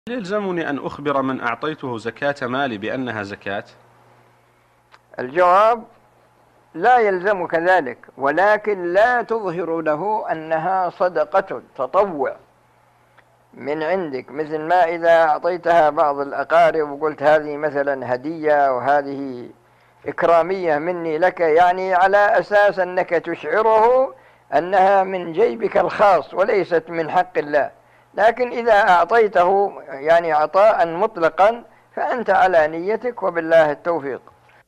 يلزمني أن أخبر من أعطيته زكاة مالي بأنها زكاة؟ الجواب: لا يلزمك ذلك، ولكن لا تظهر له أنها صدقة تطوع من عندك، مثل ما إذا أعطيتها بعض الأقارب وقلت هذه مثلا هدية وهذه إكرامية مني لك، يعني على أساس أنك تشعره أنها من جيبك الخاص وليست من حق الله. لكن إذا أعطيته يعني عطاء مطلقا فأنت على نيتك، وبالله التوفيق.